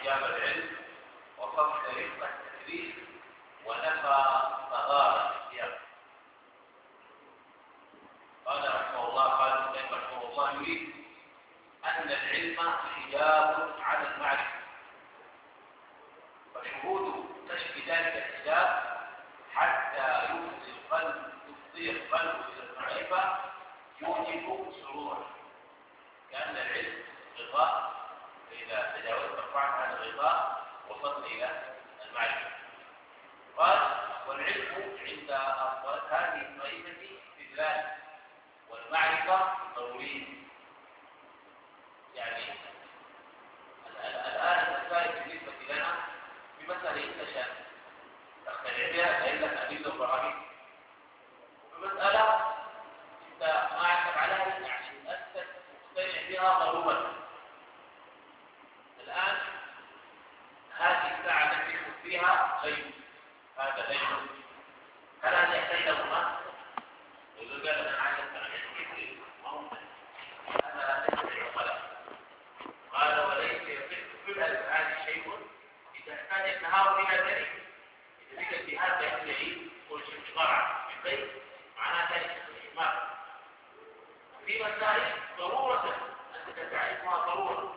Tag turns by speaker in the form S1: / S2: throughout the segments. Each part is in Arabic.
S1: حجاب العلم وفك رفق التكليف ونفى صغار الاختيار. قال رحمه الله، قال ابن رحمه الله يريد أن العلم حجاب على المعرفة، وشهود كشف ذلك الحجاب حتى يفضي القلب إلى المعرفة يوجب سرورا، كأن العلم غطاء، فإذا تجاوزت رفعت هذا الغطاء وصلت إلى المعرفة. قال والعلم عند هذه الطائفة استدلال والمعرفة ضرورية. يعني الآن المسائل بالنسبة لنا في مسألة أنت شان تقتنع بها فإنك أدلة وبراهين، وفي مسألة أنت ما عندك عليها يعني أنت مقتنع بها ضرورة. الآن هذه الساعة التي تكون فيها غيب، هذا غيب، هل هذا يحتاج له ما؟ يقول قال أنا عايز أتعلم كيف هذا ليس العقلاء. قال وليس يصح في الأفعال شيء إذا احتاج النهار إلى ذلك، إذا ذكر في هذا يحتاج كل شيء شرع بالبيت معناه ذلك الإجماع. في مسائل ضرورة أنت تعرفها ضرورة.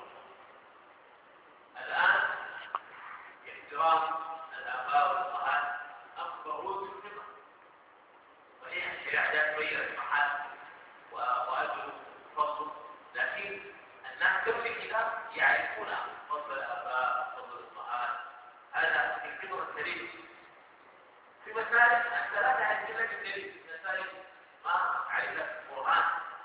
S1: الآن احترام الآباء والأمهات أكبر رؤوس الفقه، وهي الشريعة تبين المحال وأجل فصل، لكن الناس كل كتاب يعرفون فضل الآباء فضل الأمهات، هذا في الفقه السليم. في مسائل الثلاثة عند الله الدليل، مسائل ما عرفت القرآن،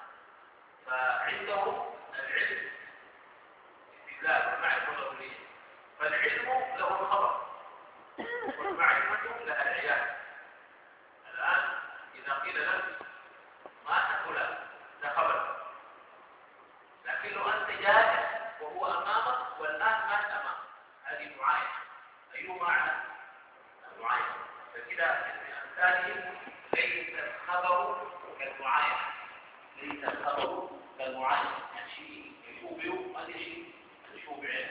S1: فعندهم العلم استدلال والمعرفة ضرورية، فالعلم له الخبر والمعرفة لها العيان. الآن إذا قيل لك ما تقول ده خبر، لكن لو أنت جالس وهو أمامك والناس ما أمامك، هذه معاينة. أي معنى المعاينة؟ فكده الثاني ليس الخبر كالمعاينة، ليس الخبر كالمعاينة، يعني شيء يشوبه هذا شيء يشوبه.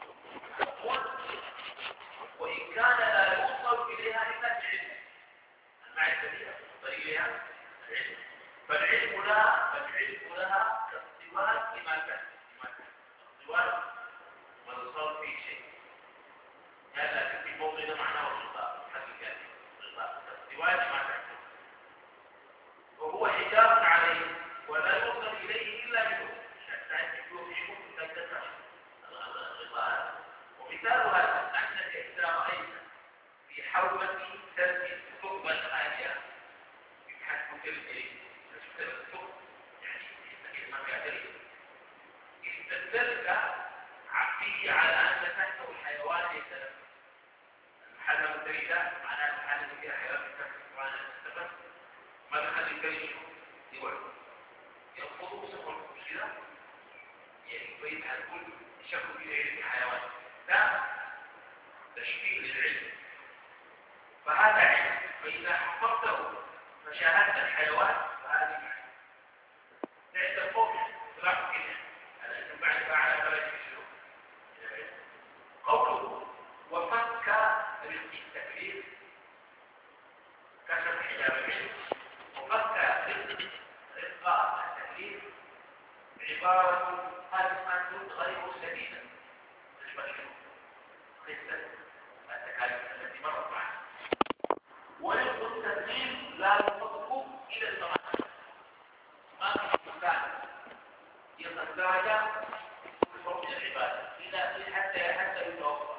S1: وإن كان لا يوصل إليها إلا بعلم، المعرفة دي طريقها العلم، فالعلم لها كاستواء لما كان، استواء والوصول في شيء، هذا في موضع معناه الغطاء حقيقة، الغطاء كاستواء لما كان، وهو حجاب عليه ولا يوصل إليه إلا منه، حتى يكون تكتسح الغطاء. ومثال هذا أنك إذا رأيت في حومة تلك ثقبا عالية يبحث كالجريد، تشتغل الثقب يعني يستكيد مكادري، استدلك عقلية على أن تحته الحيوان يتنفس. المحل المدريدة معناه المحل اللي فيها حيوان يتنفس وأنا أتنفس، ما دخل الجريد يولد يأخذ سقل كذا، يعني بيت على كل شكل في حيوان، ده تشبيه للعلم، فهذا علم. فإذا حفظته فشاهدت الحيوان فهذه معنى. ليس الفوق اطلاق كده على أن بعد فعل فلا يشعر. قوله وفك رزق التكليف كشف حجاب العلم، وفك رزق التكليف عبارة قسمة غير سديدة تشبه قصة التكاليف التي مرت معنا. ورزق التكليف لا يصدق إلى الزمان، ما في مكان يتزايد بفرض العبادة حتى يتوفر.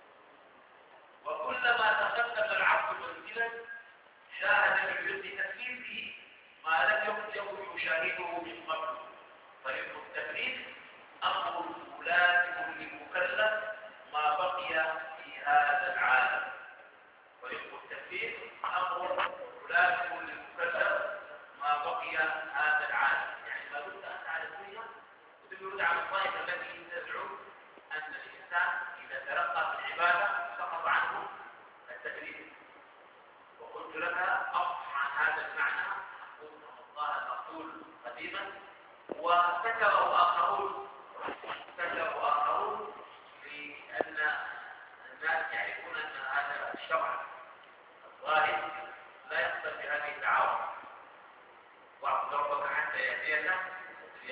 S1: وكلما تقدم العبد منزلا شاهد من رزق تكليفه ما لم يكن يشاهده من قبل. فرزق التكليف أمر ملازم للمكلف ما بقي في هذا العالم، ورزق التكليف أمر ملازم للمكلف ما بقي هذا العالم. يعني لا بد أن على الدنيا وتبرد على الطائفة التي تدعو أن الإنسان إذا ترقى في العبادة سقط عنه التكليف. وقلت لك أصح عن هذا المعنى الله المقول قديما، وذكره آخرون لأن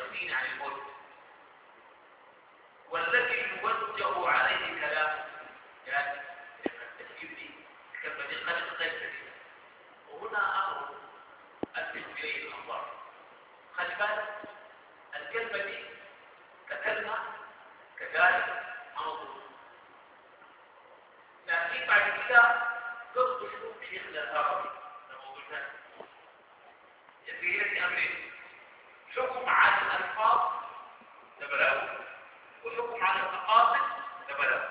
S1: يغنيني عن الموت، والذي يوجه عليه كلامه يعني التفكير دي الكلمة دي خلق غير كثير. وهنا أمر ألفت إليه الأنظار. خلي بالك الكلمة دي ككلمة كذلك أمر، لكن بعد كده قصد شروط شيخنا العربي لما قلنا يسير أمرين: حكم على الألفاظ لبلاغ، وحكم على المقاصد لبلاغ.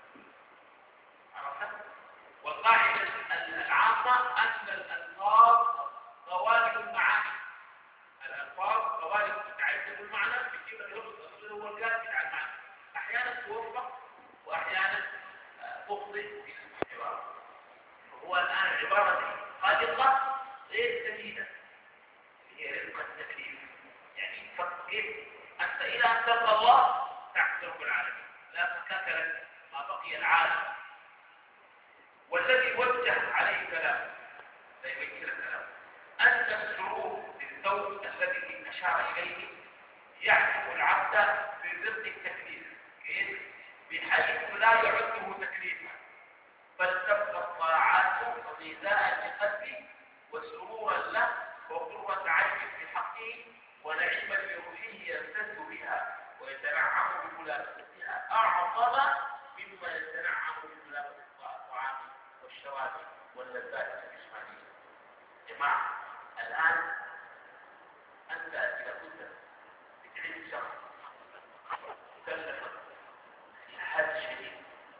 S1: عرفت؟ والقاعدة العامة أن الألفاظ غوالب المعاني. الألفاظ غوالب تتعدد المعنى بكيف الربط الأصلي هو الجانب على المعنى. أحيانا توفق وأحيانا تخطئ في العبارة. وهو الآن العبارة دي خالقة غير جديدة، هي رزق التكليف. يعني كيف أنت إلى أن تلقى الله تحت رب العالمين لا تكثرت ما بقي العالم. والذي وجه عليه كلام لا يبين الكلام أن الشروط للزوج الذي أشار إليه يحكم العبد برزق التكليف، كيف؟ بحيث لا يعده تكليفا، بل تبقى الطاعات غذاء لقلبه وسرورا له وقرة عين في حقه ونعيما لروحه يمتد بها ويتنعم بملابستها أعظم مما يتنعم بملابسة الطعام والشراب واللذات الجسمانية. جماعة الآن أنت إذا كنت بتعيش شخص مكلفا في حد شديد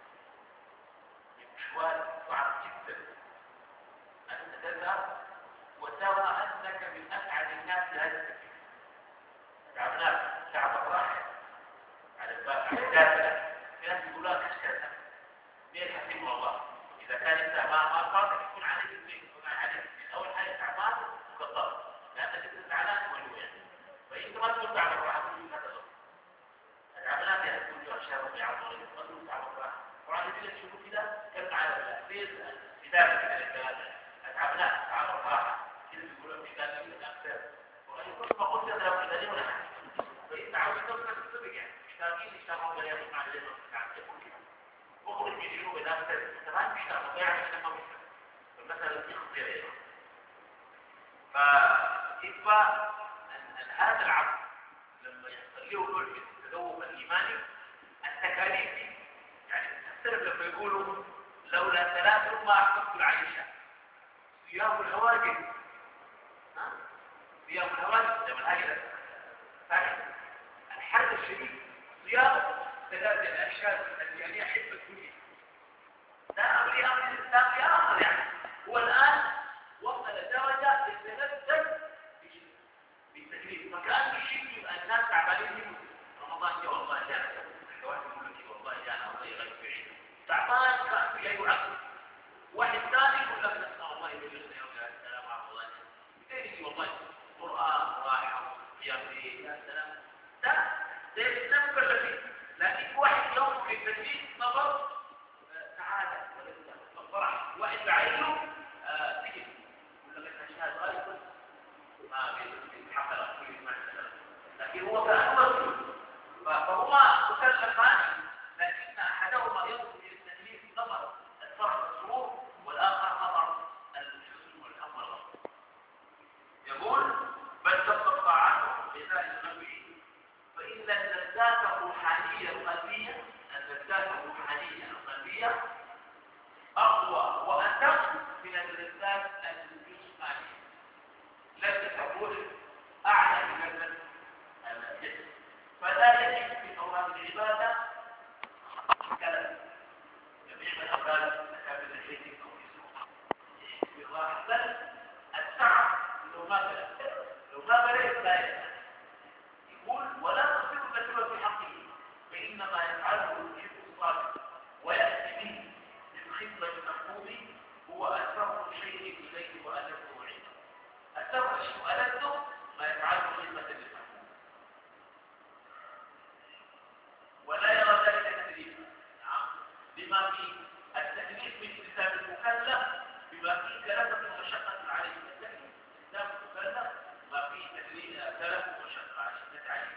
S1: بمشوار صعب جدا، أنت تذهب وترى أنك من أسعد الناس لهذا التكليف. تعبناك تعبك راحة على الباب على الدافئة، في ناس يقول لك كذا ليه الحكيم والله إذا كان أنت ما صارت يكون عليك البيت يكون عليك من أول حاجة تعبان وكذاب لأنك أنت زعلان وجوع، فأنت ما تقول تعبك راحة تقول هذا غلط. تعبناك يا تقول له أشياء يعطوني ما تقول تعبك راحة. طبعا يجي لك شروط كده كم على الأخير كتابة كده للكلام تعبناك تعبك راحة كده بيقولوا مش قادر يقول أكثر وأي كل ما قلت هذا لو كذا ولا حاجة فأنت عاوز تقصد السبق يعني مشتاقين يشتغلوا بلا يقوم على الإمام يقول كده وخرج من جنوب الأخضر تمام مشتاق ويعني لما مشتاق فمثلا يخطي غيره. فإثبات أن هذا العبد لما يحصل له نوع من التذوق الإيماني التكاليف يعني السلف لما يقولوا لولا ثلاث ما أحببت العيشة: صيام الهواجر، صيام الهواجر زي ما الهاجر الحد الشديد، صيام ثلاثة الأشياء التي يحب الدنيا. ده أمر الإسلام في آخر يعني هو الآن وصل درجة يتلذذ بالتكليف. فكان يشد الناس تعبانين رمضان جاء والله جاء واحد يقول لك والله جاء الله يغيب بعيد تعبان كان في أي عقل. واحد ثاني يقول لك نسأل الله يبلغنا يوم السلام على الله يجي والله قرآن راحة قيام ليل يا سلام. ده الإسلام كله فيه، لكن واحد يوم في التكليف نظر سعادة والفرح، واحد بعينه سجن يقول لك أشياء غالبا ما بيتحقق كل ما سلام، لكن هو كان مسؤول فهما مكلفان، لكن أحدهما ينظر إلى التكليف نظر الفرح والسرور والآخر نظر الحزن والهم والغم. يقول بل تطبق عنه بذلك النبي فإن اللذات الروحانية القلبية أقوى وأتم من اللذات الجسمانية. لذة الروح أعلى من لذة الجسم، فلا يجب في أوراق العبادة كلام جميع من أوراق أكابر الحديث أو الراحة، بل التعب لو ما بلغ لا يفعل. يقول ولا تصير النسبة في حقه فإنما يفعله الجد الصادق ويأتي به للخدمة المحبوب هو أسر شيء إليه وألده عنده. أسر الشيء وألده ما يفعله خدمة للمحبوب ولا يرى ذلك تكليفا. بما في التكليف من التزام المكلف بما فيه كلفة ومشقة عليه. التكليف التزام المكلف ما فيه تكليف كلفة ومشقة على شدة عليه.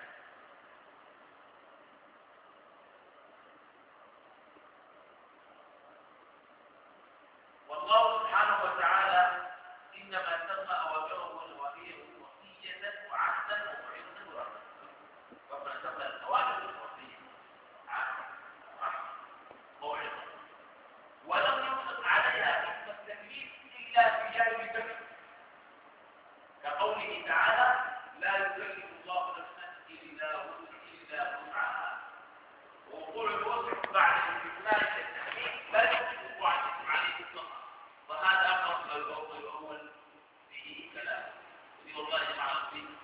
S1: بعد الاستثناء الى التحقيق لا يمكن وقوع الاسم عليه مطلقا، وهذا اقرب ما يؤول به كلام. والله يا جماعه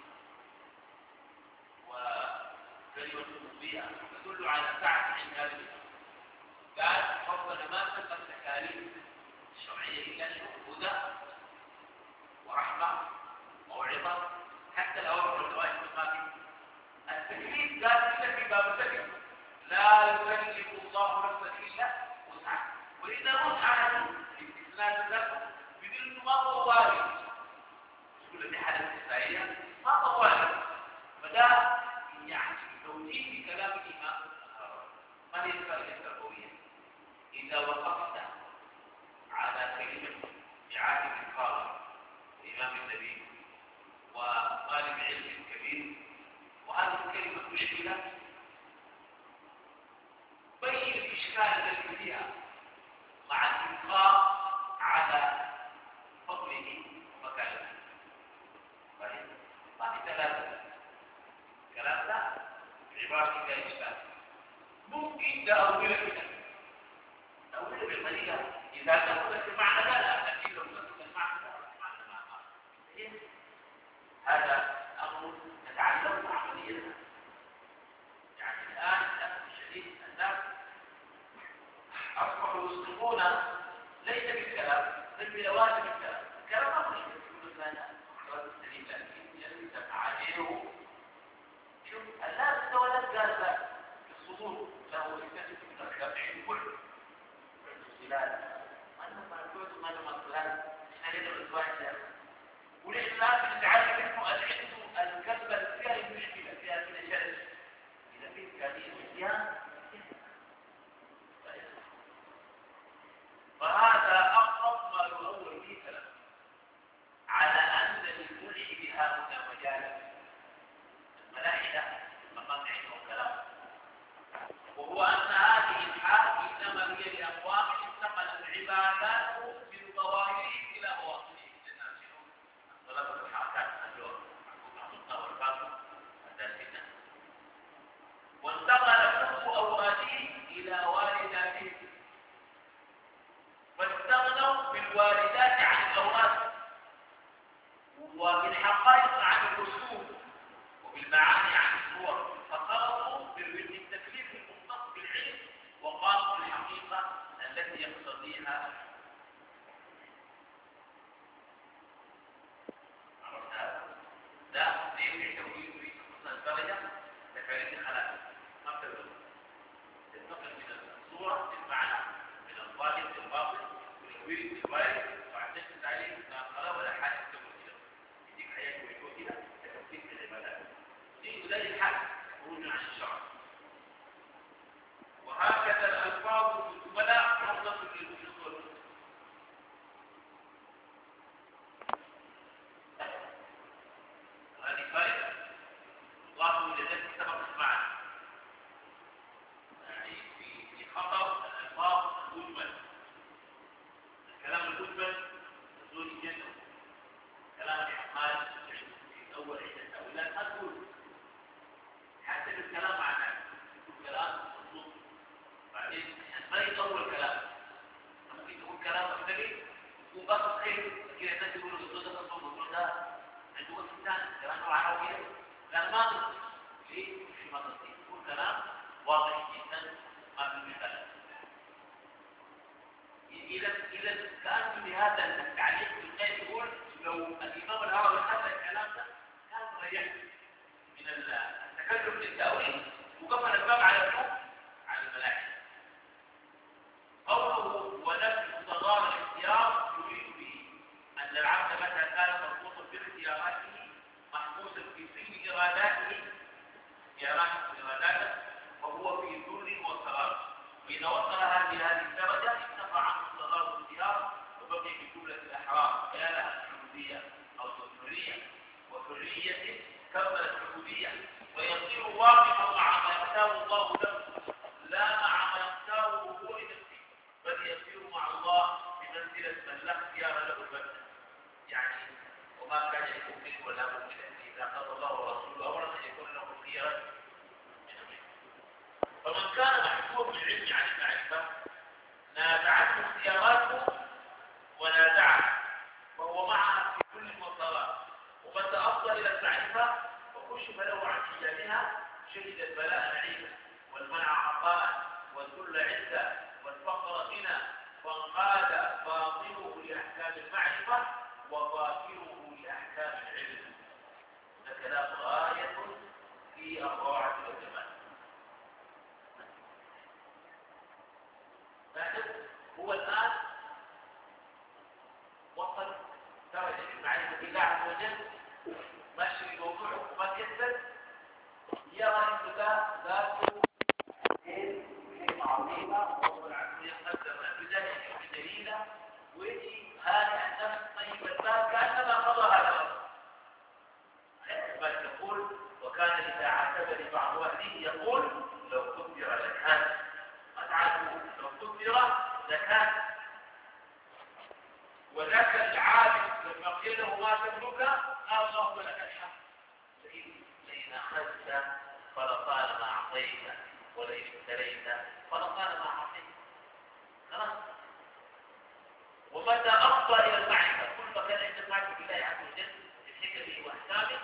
S1: وكلمه مضيئه تدل على سعه علم هذا الاسم. قال ربنا ما خلق التكاليف الشرعيه الا هدى ورحمه موعظه، حتى الاوامر والنواهي ما في التكليف. قال الا في باب التكليف لا يكلف الله نفسا الا وسعها، واذا وسعها في الاستثناء ذاته بدون ما هو وارد تقول في حاله استثنائيه ما هو وارد، فده يعني توجيه في كلام الامام ما هي الفائده التربويه. اذا وقفت على كلمه عالم القاضي وامام النبي وطالب علم كبير وهذه الكلمه مشكله، بين الاشكال الذي فيها مع الابقاء على فضله ومكانته. طيب ما في ثلاثه كلام ده عباره فيها اشكال، ممكن تأويله كده تأويله بالطريقه اذا تأولت المعنى لا، لكن لو تأولت المعنى لا هذا امر نتعلمه عمليا. يعني الان للاسف الشديد الناس اصبحوا يصدقون ليس بالكلام بل بلوازم الكلام. الكلام ما هو يقول لنا لوازم الدليل، لكن يلزم تعاليله. شوف الناس تولد قال لا الصدور له يكتسب من الخبع كله الخلال انا ما قلت ما لما فلان احنا لنا الواحد وليش لازم نتعلم منه العلم الكلمه فيها المشكله فيها من الشرس اذا في امكانيه الصيام. فهذا اقرب ما يؤول به كلام على ان للملحد هؤلاء مجالا. الملاحده مقام عندهم كلام، وهو ان هذه الحال انما هي لاقوام انتقلت عباداته من ظواهرهم الى مواطنهم للناس طلبه الحركات الجوع الحقوق والباطل الداسمه، وانتقل حب اوراده الى والداتهم فاستغنوا بالوالدات عن الاوراد وبالحقائق عن الرسوم وبالمعاني عن الصور، فقاموا بالتكليف المختص بالعلم وقاموا بالحقيقه التي يقتضيها. عرفت هذا؟ لا يمكن توجيه في الدرجه تكاليف الخلاق ما بتقدر تنتقل من الصوره للمعنى، من الظاهر للباطن، من الويل للوارد، وعندك عليه لا قرار ولا حاجه تقول كده يديك حياه ويكون كده تكفيك العبادات دي زي الحد خروج عن الشرع. وهكذا الالفاظ الجملاء حفظه للوصول. هذه فائده الله لذلك سبق معنا يعني في خطر الالفاظ المجمل. الكلام المجمل تزول الجنه، كلام الحمال في اول عده تاويلات اقول حتى الكلام معناه كلام مضبوط بعدين ما يطول كلام، ممكن تقول كلام مختلف وبس خير كده الناس يقولوا الصوت ده صوت الصوت ده عنده وقت ثاني كلام نوعه كده لا ما تصدق ليه مش ما تصدق يقول كلام واضح جدا ما في مثال. اذا كان بهذا التعليق الثاني يقول لو الامام الهروي خلى الكلام ده كان ريح من التكلف للتاويل وقفل الباب على النوم على الملاحده. قوله ونفي صغار الاختيار يريد به ان العبد متى كان مربوطا باختياراته محبوسا في سجن اراداته وهو في ذل وقرار، واذا وصل هذه الدرجه انتفع عنه صغار الاختيار وبقي بجمله الاحرار كانها الحدوديه او الحريه وحريته كملت الحدوديه، ويصير واقفا مع ما يختار الله له لا مع ما يختاره هو لنفسه، بل يصير مع الله بمنزله من لا اختيار له البتة. يعني وما كان يكون منه ولا ممكن اذا قضى الله ورسوله امرا ان يكون له خيرا. فمن كان محكوم بالعلم عن عزة والفقر غنى وانقاد باطنه لأحكام المعرفة وظاهره لأحكام العلم. هذا كلام غاية في الروعة والجمال. هو الآن وصل درجة المعرفة بالله عز وجل، ماشي الموضوع ما يكسر، يرى أن ذاته شيء عظيمة والعقل يقدر أن ذلك بدليله، ويجي هذا النفس طيب البال كأنما قضى هذا الأمر. بل يقول وكان إذا عاتبني بعض أهله يقول لو قدر لكان، ما تعرفوا لو قدر لكان. وذاك العابد لما قيل له ما تملك قال اللهم لك الحمد، لئن أخذت فلطالما أعطيت ولئن ابتليت فلطالما أعطيت. خلاص. ومتى أفضى إلى المعرفة كل ما كان عند المعرفة بالله عز وجل بحكمه وأحكامه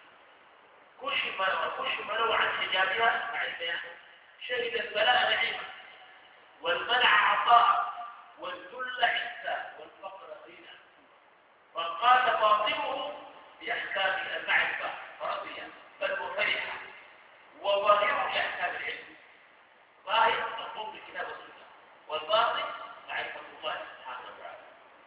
S1: كشف له عن حجابها مع البيان، شهد البلاء نعيما والمنع عطاء والذل عزا والفقر غنى، وانقاد باطنه بأحكام المعرفة فرضي بل وفرح، وظاهره بأحكام العلم. ظاهر مطلوب بالكتاب والسنة، والباطن معرفة الله سبحانه وتعالى.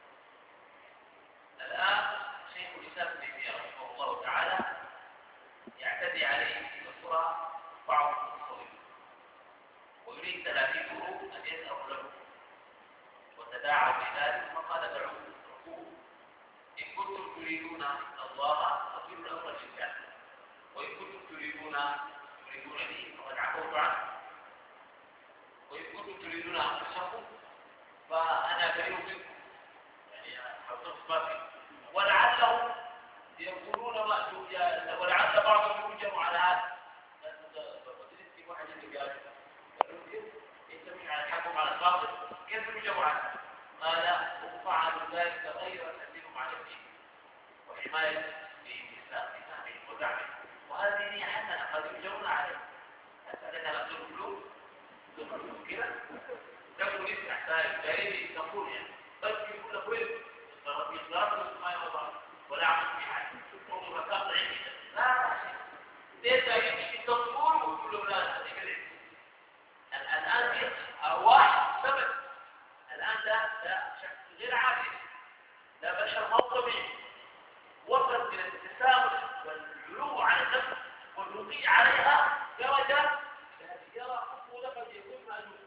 S1: الآن شيخ الإسلام ابن تيمية رحمه الله تعالى يعتدي عليه في الصورة بعض الصورين، ويريد تلاميذه أن يسألوا له وتداعوا بذلك فقال دعوه اتركوه، إن كنتم تريدون الله فاصبروا الأمر لله، وإن كنتم تريدونني فقد عفوت عنه، وإن كنتم تريدون أنفسكم فأنا بريء منكم، يعني حضرت باقي. ولعلهم يقولون ولعل بعضهم يرجم على هذا. وتجد واحد اللي قال يتمنع على الحكم على الباطل كيف يرجم عنه؟ قال هم فعلوا ذلك غير تأثيرهم على الدين وحماية الإسلام بفهمه ودعمه، وهذه هي حسنة قد يرجون عليه. حتى لك لا تقولوا كده تقول يفتح سائل جايبي تقول يعني بس يقول لك وين يضرب ما يضرب ولا عمل في حاجة هم مكان عندي لا ليس يمشي تطور ويقول له لا تقلع. الآن أرواح ثبت، الآن ده شخص غير عادي، لا بشر مو طبيعي، وصل من التسامح والعلو على النفس والرقي عليها درجة يرى حكمه لقد يكون مألوف.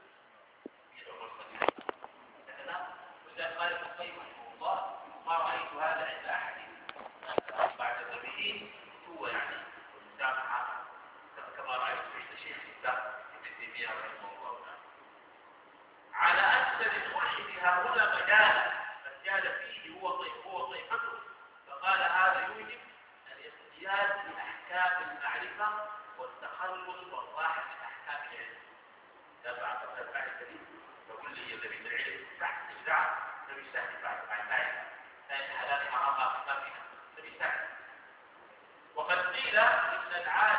S1: وإذا قال ابن القيم رحمه الله ما رأيت هذا عند أحد بعد النبيين هو يعني المسامحة كما رأيت عند شيخ الإسلام ابن تيمية رحمه الله تعالى. على أن للملحد ها هنا مجالا فازداد فيه هو طيفته، فقال هذا يوجب الاصطياد بأحكام المعرفة والتخلص والراحة من أحكام العلم. تبع تبع الدليل تقول لي الذي من العلم تحت الإبداع تبي يستهدف بعد مع المعرفة ثاني حلال حرام ما فينا تبي يستهدف. وقد قيل إن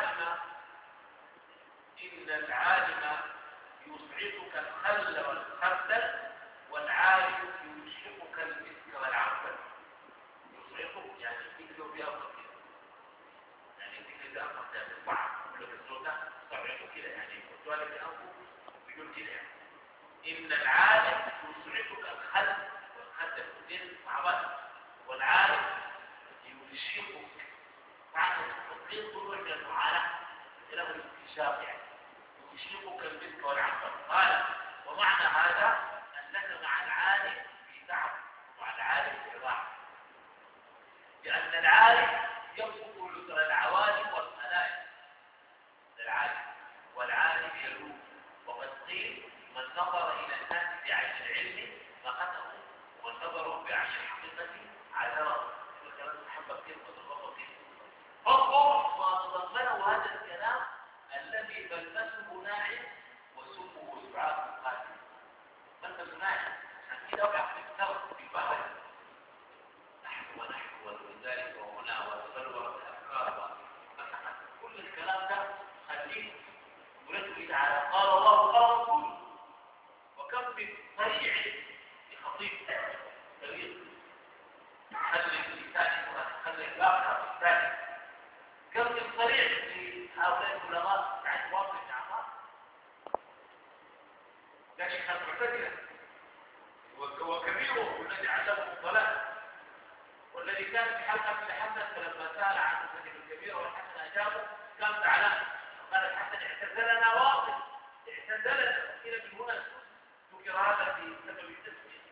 S1: العالم يصعدك الخل والخردل والعالم ينشئك المسك والعنبر. يصعدك يعني يكتب بأرض كده، يعني يكتب بأرض كده بالبعض كله بالسلطة صعدك كده، يعني يقول لك بأنفه بيقول كده يعني. إن العالم يصعدك الخل والخردل كتير مع بعض، والعالم ينشئك معنى التطبيق طرق من المعاناة له الاكتشاف يعني يشيقك المسك والعنبر. قال ومعنى هذا أنك مع العالم في تعب ومع العالم في راحة، لأن العالم يمسك يسر العوالم والخلائق للعالم والعالم يلوم. وقد قيل من نظر إلى الناس بعين العلم فقته ومن نظرهم بعين الحقيقة عذره. الكلام محبب كلمة الغفر كلمة فانظر ما تضمنه هذا الكلام الذي بلسه ناعم وسمه سعاد القاتل. بلسه ناعم عشان كده وقع في الثرب في البحر نحن وذلك وهنا وتبلور الافكار كل الكلام ده خليه ورده تعالى قال الله قال رسوله كم سريع لخطيب كبير خلي الثاني خلي الآخر الثاني كم سريع لهؤلاء العلماء يعني واضح الأعمار لكن المعتزلة وكبيره الذي علمه الضلال والذي كان في حلقة الحسن فلما سأل عن مسجد الكبير والحسن أجابه كان زعلان قال الحسن اعتزلنا واصل اعتزلنا إلى من هنا ذكر هذا في سبب التسمية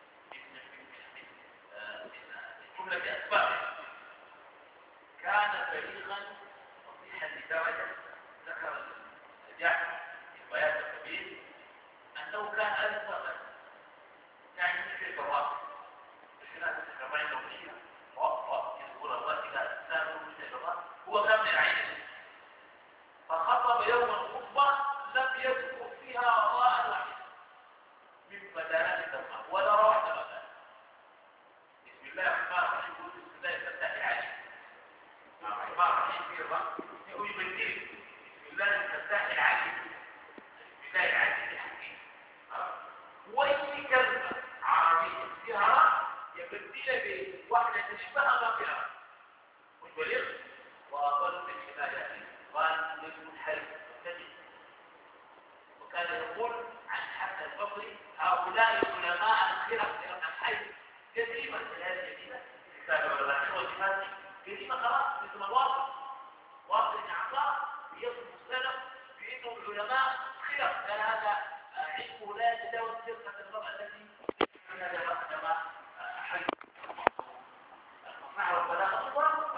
S1: من جملة أسبابه كان بليغا فصيحا لدرجة ذكر الجاحظ في بيان الكبير أنه كان ألفا يعني مثل البواقي بخلاف الكرمين الأولية يقول الله إلى الإسلام مثل البواقي هو كان من العين فخطب يوم الخطبة لم يذكر فيها راء واحد من بدلات الدماء ولا راء واحدة بسم الله الرحمن الرحيم بسم الله الفتاح عليه الرحمن الرحيم في الرأس يقول يبدل بسم الله الفتاح العليم بسم الله العزيز الحكيم وأي كلمة عربية فيها راء يبدل بواحدة تشبه ما فيها مش بليغ وأقل من الحماية قال يكون حرف مبتدئ وكان يقول عن حسن البصري هؤلاء العلماء الخرق لأن الحي كثيرا من هذه الجديدة كتاب العلماء والصفات كثيرا خلاص مثل الواقع واقع الأعصار يصف السلف بأنهم العلماء خرق كان هذا علمه لا يتجاوز سرقة المرأة التي من هذا الرقم حي المصنع والبلاغة أصلا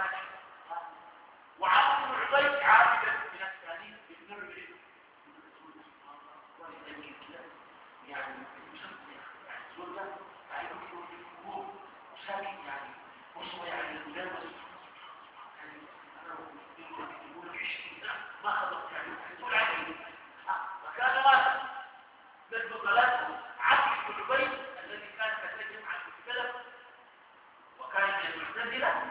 S1: وعبد العبيد عابدا من الثاني ابن الرجل يعني سنة يعني يقول شاكي يعني وصوى يعني المجاوز يعني أنا يقول 20 ما خلص يعني يقول عني وكان ماذا من بطلاته عبد العبيد الذي كان يتكلم عن السلف وكان من المعتزلة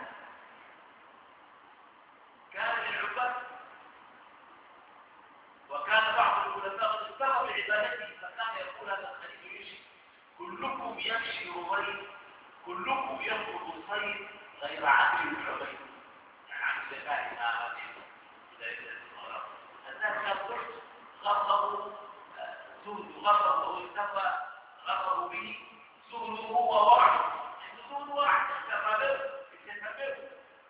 S1: كان من العباد وكان بعض العلماء قد استغرب بعبادته فكان يقول هذا الخليل يمشي كلكم يمشي ربيع كلكم يركض الصيد غير عبد العبيد يعني عن زمان ما هذه الناس يقول غضبوا زهد غضب وهو استفى غضبوا به زهد هو وعد زهد وعد يستمر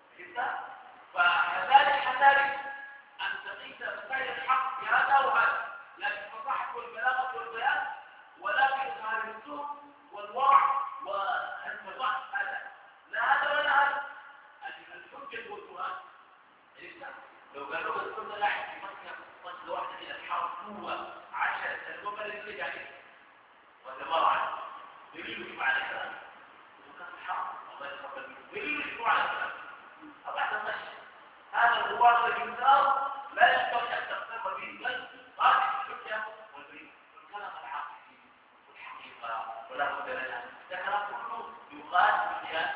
S1: فكذلك حذاري أن تقيس مسائل الحق بهذا وهذا لكن فصحت والبلاغة والبيان ولا في إظهار السوء والورع والفضاء هذا لا هذا ولا هذا الحجة والقرآن لو قالوا السنة لا يحكي مصر واحدة إلى الحرب هو 10 سنوات اللي يعني وتبار عنه يريد مع الكلام وكان الحرب الله يتقبل يريد مع الكلام بعد المشي هذا الغبار الذي يثار لا ينبغي ان تقترب به بل قاعده الحجه والبريد والكلام الحقيقي والحقيقه ولا بد لنا ده كلام كله يقال بجهاد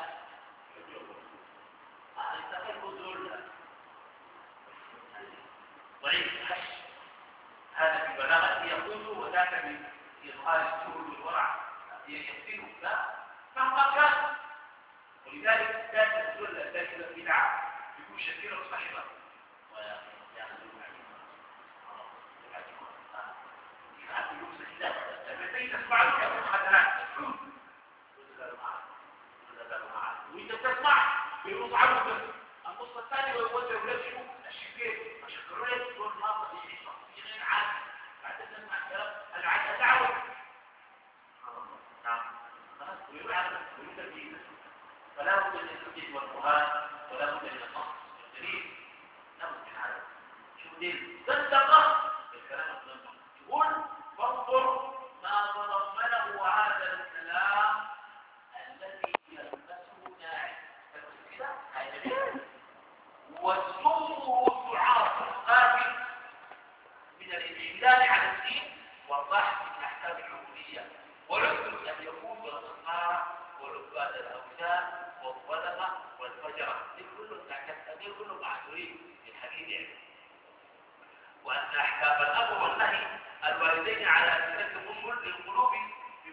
S1: يستقل بذل ضعيف الحش هذا في بلاغته يقول وذاك بإظهار السهول والورع يحسنه لا مهما كان ولذلك كانت السنة التي البدعة يكون شكيرا صاحبا ويأخذ التي تسمع لك يكون حسنات وانت تسمع بيروس عنه النص الثاني ويوجه ولده الشكير الشكرين والناصر في غير عادي بعد تسمع الكلام انا عايز اتعود نعم ويقول عنه ويقول فيه فلا بد من الحجة والقرآن ولا بد من النص والدليل لا بد من هذا شو دليل صدق الكلام الطبي يقول فانظر ما تضمنه هذا الكلام الذي يلمسه داعي هذا دليل وسوء دعاء القاتل من الانحلال على الدين والضحك من احكام العبودية ويمكن ان يكون بالنصارى وعباد الاوثان والظلمه والفجره دي كله معذورين في الحديث يعني وان احكام الامر والنهي الواردين على اساس الوصول للقلوب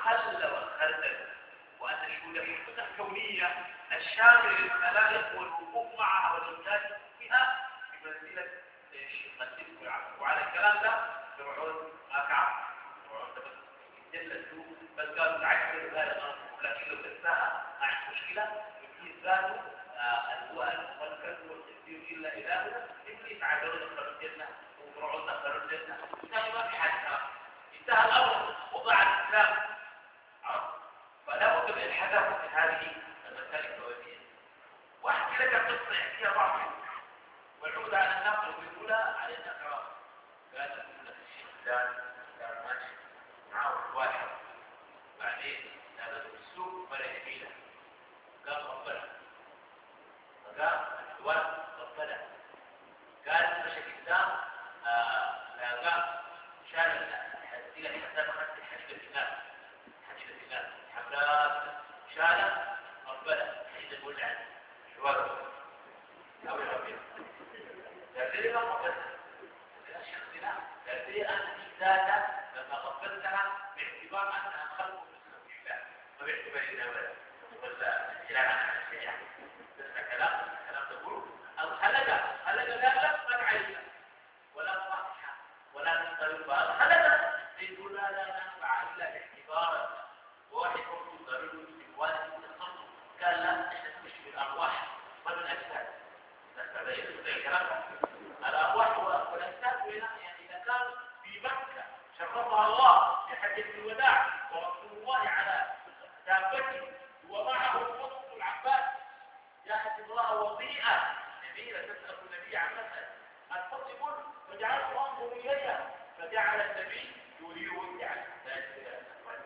S1: الخل والخردل، وأن شهود الحقيقة الكونية الشامل للخلائق والوقوف معها والإنتاج بها بمنزلة المسجد والعقل. وعلى الكلام ده فرعون ما كعب، فرعون ده جلسوا بل قالوا العكس ذلك، لكن لو تنساها ما عندك مشكلة. إبليس ذاته هو المفكر والتدبير إلا إلهنا، إبليس عجلوا دخلوا الجنة وفرعون دخلوا الجنة، انتهى ما في حاجة، انتهى الأمر وضع الإسلام. فلا بد من الحذر من هذه المسائل الكونية. واحكي لك قصة يحكيها بعض والعودة على النقل الأولى على النقرات. قال لك الشيخ كان ماشي معه واحد، بعدين هذا السوق بلا يمينه قال ربنا، فقال الوالد ربنا، قال مشى قدام لاقاه شال الى الحساب خدت حديقة الناس حمراء شال ربنا حين يقول عنه الوالد أو الربيع لكن ما قبلتها شخصنا، لكن أنت ذاتك لما قبلتها باعتبار أنها خلق من الله وباعتبار أنها ولد ولا إلى عن الشيء تسمع كلام تقول الخلق لا ما تعرفه ولا فاتحة ولا تنطلق الخلق يقول لا ننفع إلا باعتبار واحد برضو ضروري واحد يتصرف قال لا احنا نمشي بالأرواح ومن أجساد نستبين زي كلام الأرواح والأجساد يعني إذا كان في مكة شرفها الله في حجة الوداع ورسول الله على دابته ومعه الفضل العباس جاءت الله وضيئة جميلة تسأل النبي عن مسألة الفضل يقول فجعلت أنظر إليها فجعل النبي يريد وجعل ذلك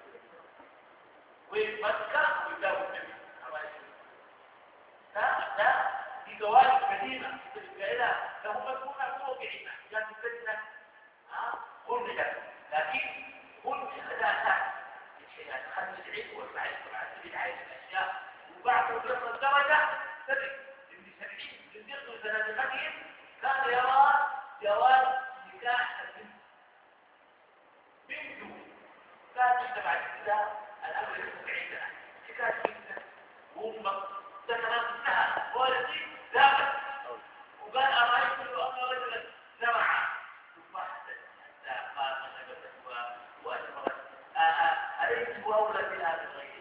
S1: ومكة ويداوي النبي لا في جوانب قديمة إلى لهم مفهوم موقعنا كانت الفتنة كلها، لكن كل هذا خلي العلم والمعرفة والعلم العلم الأشياء وبعد وصل الدرجة تدرك إن 70 من ضمن زنادقتهم كان يرى جواز نكاح البنت بنته كانت تجتمع الإسلام الأمر يكون عندنا نكاح بنته وأمك سكنت منها والدي ذهبت وقال أرأيت لو أن رجلا زرع تفاحة حتى قال نبتت وأثمرت أليس أولى بهذا الغير؟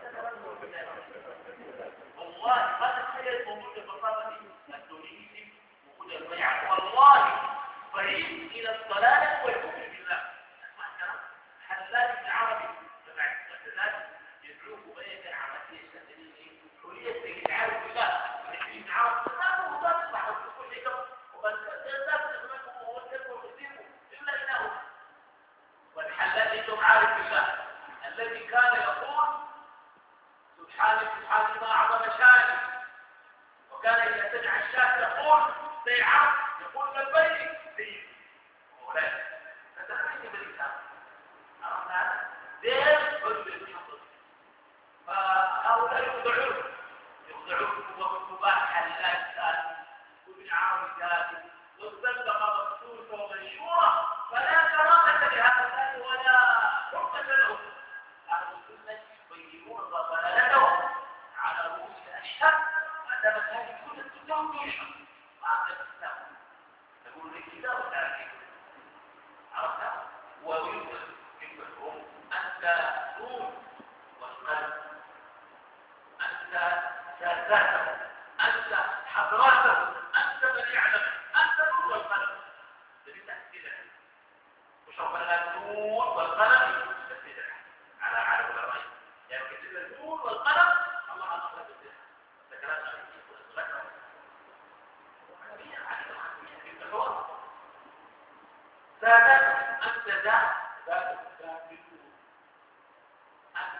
S1: والله ما تتخيل موجود البساطة الدونيسي وجود البيع والله طريق إلى الضلال والكفر بالله. اسمع كلام حلال بن عربي تبع الثلاث يدعوه بيت العباسية الشاذلية حرية الإشعار بالله ابن عربي تسامه وضابط صحة كل شيء وبس يزداد خدمته وهو الكلب ويصيبه إلا إنه والحلال إنه عارف بالله الذي كان يقول سبحانه ما أعظم شاني، وكان إذا سمع الشاة يقول سيعرف يقول لبيك سيد مولاي فتخرج بالإسلام عرفنا هذا دير حدود الحفظ. فهؤلاء يخضعون ومتباح حلال ثاني وابن عربي ثاني والزندقة مكسوسة ومنشورة فلا كرامة لهؤلاء ولا حكمة لهم. أهل السنة يبينون ضلالتهم على رؤوس الأشهر عندما كان يكون التزام يشهر مع الإسلام نقول لك كذا وتعرفين عرفتها ويمكن أنت نور والقلب، أنت ذاته، أنت حضراته، أنت من يعلم، أنت نور والقلب الذي تحسينه وشوف النور والقلم تحسينه على عالم الرأي يعني كتب النور والقلم الله أخلق الدين ذكرنا أنت ذات أنت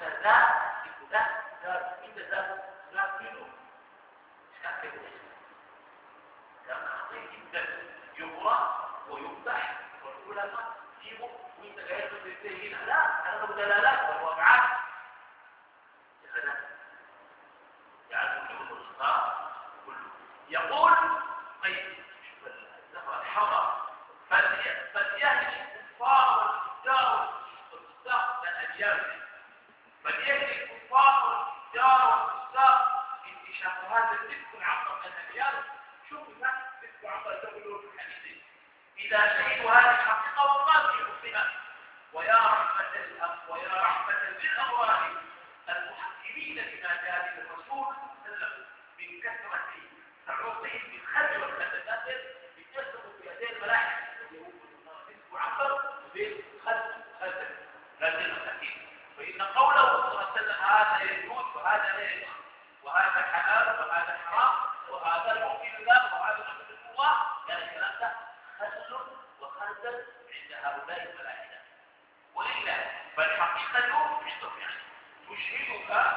S1: ذات منه شاكل كان خطير جدا يقرأ ويفتح والعلماء يجيبوا وانت جاي تنتهي هنا لا هذا دلالات والواقعات هذا يعني وجود الخطاب كله يقول طيب شوف الزهرة الحمراء فليهلك الكفار والفجار والفساق من أجيال فليجري الكفار والتجار والفساق انتشار هذا الفسق عبر الأجيال. شوف الناس الفسق عبر الدولة في الحديثين إذا شهدوا هذه الحقيقة وقاتلوا بها. ويا رحمة الأب ويا رحمة بالأموال المحكمين بما جاء به الرسول صلى الله عليه وسلم من كثرة تعرضهم بالخلل والتدخل بكثرة في هذه الملاحق اليهود والنصارى عبر بالخلل لازم الحكيم. فإن قوله صلى الله عليه وسلم هذا يجوز وهذا لا يجوز وهذا حلال وهذا حرام وهذا يؤمن الله وهذا يحب الله، يعني الكلام ده خلل وخردل عند هؤلاء الملاحدة. وإلا فالحقيقة عندهم يعني تشهدك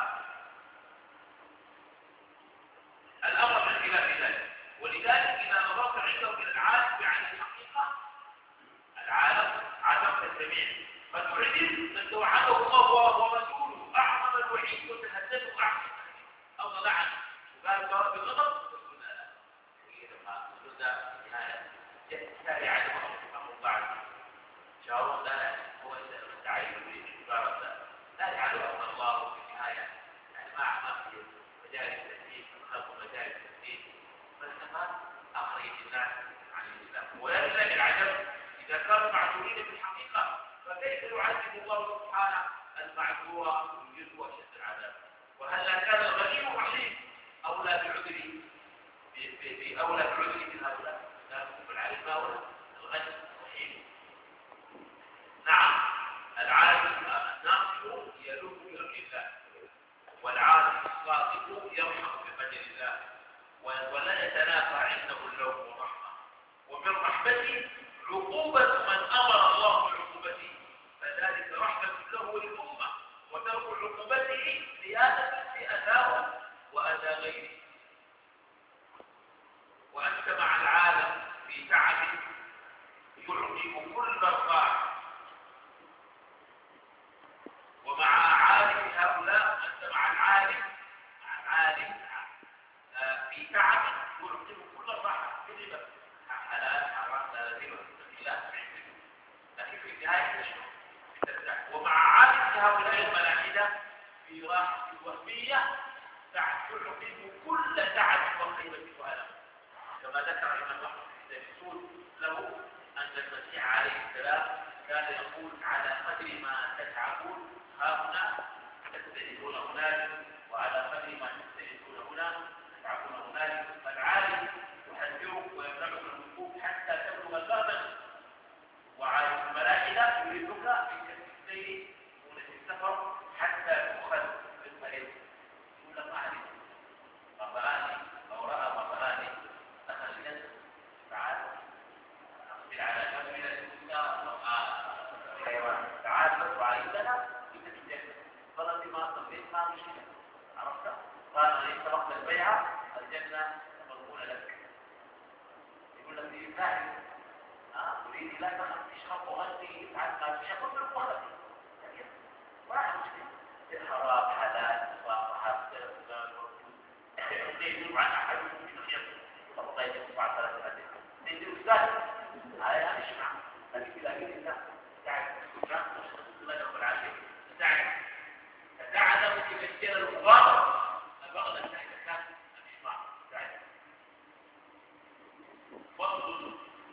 S1: الأمر من خلاف ذلك. ولذلك إذا نظرت عنده إلى العالم بعين الحقيقة العالم عدم الجميع فتعلم أن توعده الله ورسوله أعظم الوعيد وتهدده أعظم أو ضلعا وقال ضرب الغضب تقول لا لما تقول لا نهاية يتسارع على أمر بعد شارون لا هو التعليم بالعبارة لا يجعل أمر الله في النهاية يعني ما في مجال التسليم خلق مجال التسليم فالسفر أخرج الناس عن الإسلام. ولذلك العجب إذا كانوا معذورين بالحقيقة فكيف يعذب الله سبحانه المعذور ويجزه أشد العذاب؟ وهل كان الغني الرحيم أولى بعذره أولى بعذره من هؤلاء؟ لا نقول العالم هؤلاء الغني الرحيم. نعم العالم الناصر يلوذ بأمر الله والعالم الصادق يرحم بقدر الله ولا يتنافى عنده اللوم والرحمة. ومن رحمته عقوبة من أمر الله بعقوبته فذلك رحمة له وللأمة وترك عقوبته زيادة في أذاه وأذى غيره. وأنت مع العالم في تعب يعجب كل الراحة ومع عالم هؤلاء أنت مع العالم في تعب يعجب كل الراحة كلمة حلال حرام لا ربا لا لكن في النهاية تشعر. ومع عالم هؤلاء الملاحدة في راحة وهمية تعجب كل تعب وخيبة وألم. كما ذكر الإمام أحمد في الرسول له أن المسيح عليه السلام كان يقول على قدر ما تتعبون هنا تستجدون هنالك وعلى قدر ما تستجدون هنا تتعبون هنالك. فالعالم يحذرك ويمنعك الوقوف حتى تبلغ المأمن وعالم الملاحدة يريدك بكثرة السير ونسي السفر حتى تؤخذ بالطريق. يقول لك ما عليك مطراني أو رأى مطراني أخذ تعال أقبل على جنب من الدنيا تعال تطلع عندنا فضل ما صليت ما مشكلة عرفت؟ قال إن سبقت البيعة الجنة مضمونة لك. يقول لك دي ثاني تريد لا تشرب وغني تعال ما تشرب من وغني لكن ما مشكلة الحرام حلال مصافحة يجب عن أحد من الخير والله يجب عن ثلاثة هذه تجد أستاذ هاي أنا شمع لكن في الأمين الله تعال تشرب الله يرب العالمين تعلم تفكير الغضب البغض تحت كان الإشباع تعلم وصل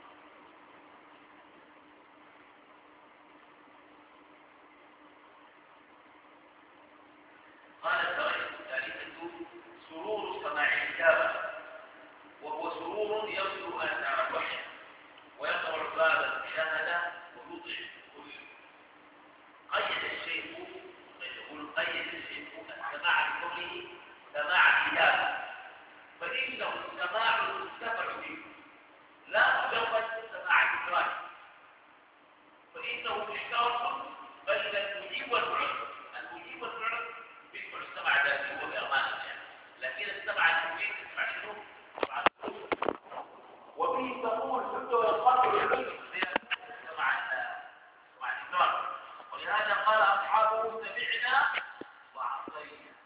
S1: قال الدرجة الثالثة سرور سماع الكتابة وهو سرور يصل آثار الوحي ويقرع باب المشاهدة ويوضح كل قيد الشيخ السماع بقوله سماع كتابه فإنه السماع المنتفع به لا مجرد سماع إدراك فإنه مشترك بين المجيب والمعرض. المجيب والمعرض بيدفع السماع ذاته وبأمان يعني. لكن السماع المجيب تسمع شنو؟ وبه تقول حتى ويقال العلم سماع الإدراك. ولهذا قال أصحابه سمعنا وعصينا.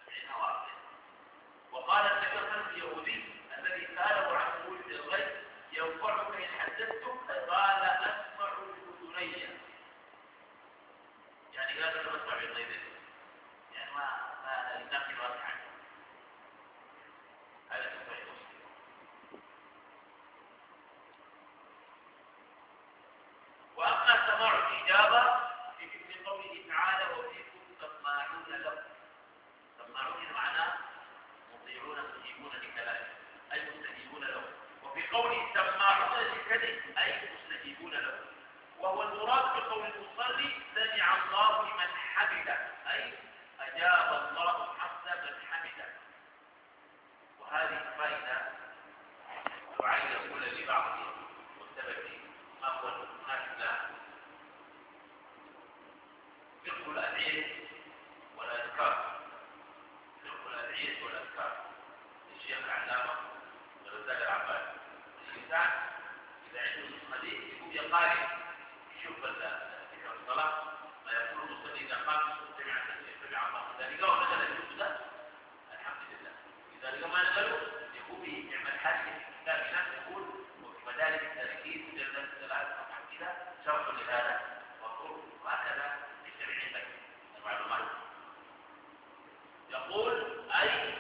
S1: وقال النبي اليهودي الذي سأله عن وجود الغيب ينفعك إن حدثتك قال أسمع بأذني يعني هذا تمتع بالغيب يعني ما الإنسان في الواقع هذا كفاية مسلم. وأما سماع الإجابة في مثل قوله تعالى وفيكم سماعون له. سماعون معناه مطيعون مستجيبون لكلامه أي مستجيبون له. وفي قوله سماعون للكذب أي مستجيبون له. وهو المراد بقول المصلي سمع الله لمن حمده أي أجاب الله حمد من حمده. وهذه الفائدة تعين كل لبعض والسبب ما هو المناسب له. فقه الأدعية والأذكار. فقه الأدعية والأذكار للشيخ العلامة الغزالي العباسي. الإنسان إذا عنده نسخة دي يقوم يقارن يشوف ذكر الصلاة ما يقول المصلي إذا قام يتبع الله. إذا لقاه نزل الجزء ده الحمد لله. إذا لقاه ما نزله يقوم يعمل حاجة في كتاب نفسه يقول وفي مدارك التاريخين مجلد 3 صفحة كده شرح لهذا وقول وهكذا يتبع عندك المعلومات. يقول أي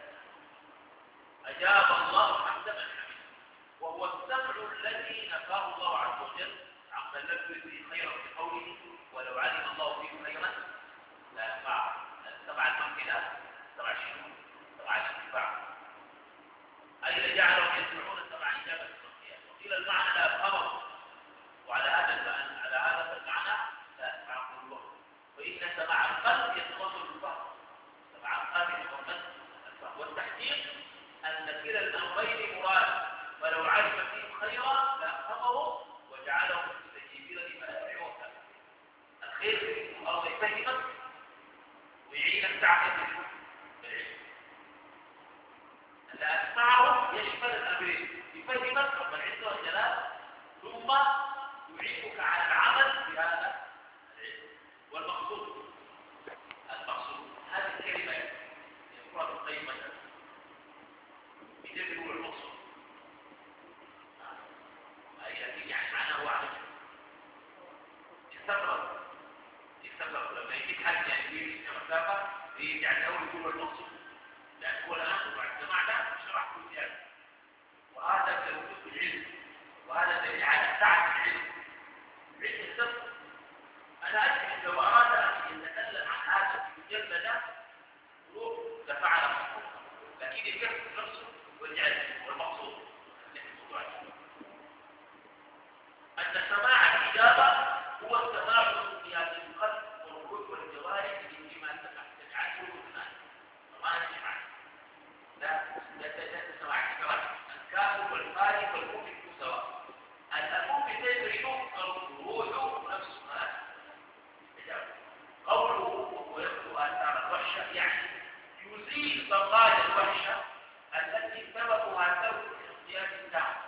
S1: أجاب الله حمد من حمده. وهو السمع الذي نفاه الله عز وجل عما لم يرد خيرا في قوله ولو علم الله فيه خيرا لأنفعه. السمع الممكنة سمع شنو؟ سمع الانتفاع. أي لجعلهم يسمعون سمع إجابة الصوتيات. وقيل المعنى لا يفهمه. وعلى هذا المعنى لا يسمع قلوبهم. وإن سمع القلب يتضمن الفهم. سمع القلب يتضمن الفهم. والتحقيق أن كلا الأمرين مراد. فلو علم فيهم خيرا لأفهمه وجعلهم مستجيبين لما يدعوه. الخير في الأرض يفهمك ويعينك تعقد بالعلم. لا أسمعه يشمل الأمرين. يفهمك ربنا عنده الجلال ثم يعينك على العمل بهذا العلم. والمقصود هذه الكلمة يقرأ القيمة يدبر هو المقصود. يعني معناه واحد يستغرب لما يجيك حد يعني يجي مسافة يعني أول يقول المقصود لأن هو الآن بعد سمعنا شرح كل ذلك. وهذا كوجود العلم وهذا دليل على سعة العلم. علم السبب أنا أدري لو أراد أن يتكلم عن هذا في مجلد روح لفعله لكن يكفي نفسه والعلم والمقصود أن سماع الإجابة هو السماع الصوتيات القلب والروح والجوارح لما تجعله الإنسان. وما نسمع لا سماع الإجابة الكافر والفارغ والمؤمن سواء. المؤمن يشوف الروح نفسها الإجابة. قوله ويبدو آثار الوحشة يعني يزيل بقايا الوحشة التي سببها ترك اختيار الدعوة.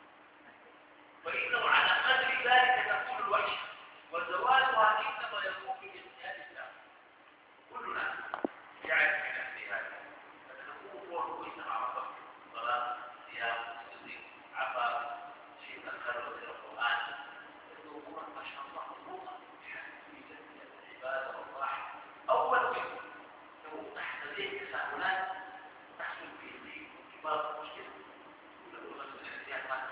S1: فإنه على قدر ذلك تكون الوحشة وزوالها إنما يكون باختيار الدعوة. كلنا يعرف في نفسه هذا. فتنقوم هو إنما عرفه صلاة صيام صديق عفاف شيء من الخير وزير القرآن. إنه هو ما شاء الله مضبوطا في جميع العبادة والراحة. أول منه لو تحت ذلك تساؤلات تحصل في كبار مشكلة. كل مسؤولية ما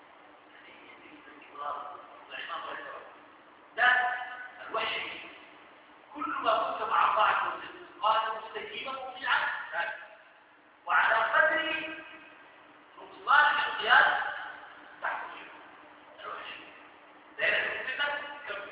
S1: لا الوحي كل ما كنت مع الله عز وجل قال مستجيبا مطيعا وعلى قدر نقصان الاختيار تحصل الوحي. لأن المسلمة كمل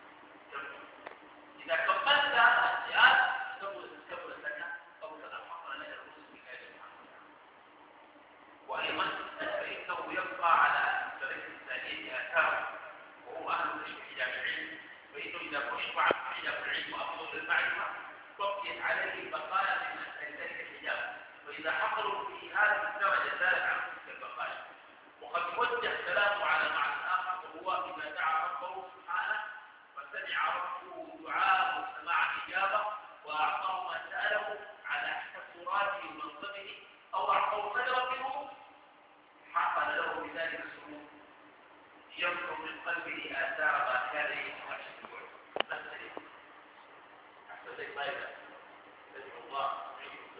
S1: إذا كملت الاختيار تقبل لك قبل أن حصل لك الرسل بكاية سبحانه. وأيضا فإنه يبقى على الثلاثة الثانية آثار وهو أهل حجاب العلم. فإنه إذا كشف عن حجاب العلم وأفضل المعرفة بقيت عليه بقايا من ذلك الحجاب. وإذا حصلوا في هذه الدرجة زالت عن تلك البقايا. وقد وجه كلامه على معنى آخر وهو إذا دعا ربه سبحانه فسمع ربه دعاءه سماع الإجابة وأعطاه ما سأله على حسب مراده ومنصبه أو أعطاه خيرا منه حصل له بذلك السرور ينظر من قلبه آثار ما كان يسمع الشيوع. مثلا أحسن ذلك ما يبقى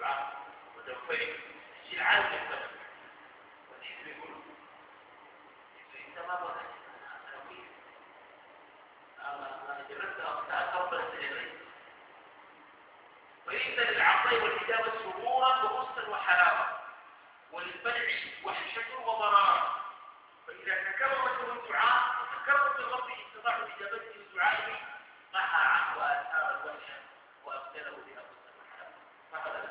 S1: الدعاء وتوفيق الشيء العالم يختلف والحزب يقول انت ما بغيت انا كويس انا جربت اقرب السجنين وإن للعطاء والإجابة سرورا وحسنا وحلاوة وللبلع وحشة وضرارا فإذا تكررت له الدعاء وتكررت الرب استطاع إجابته لدعائه محى عنه آثار الوحشة وأبدله بها حسنا وحلاوة فهذا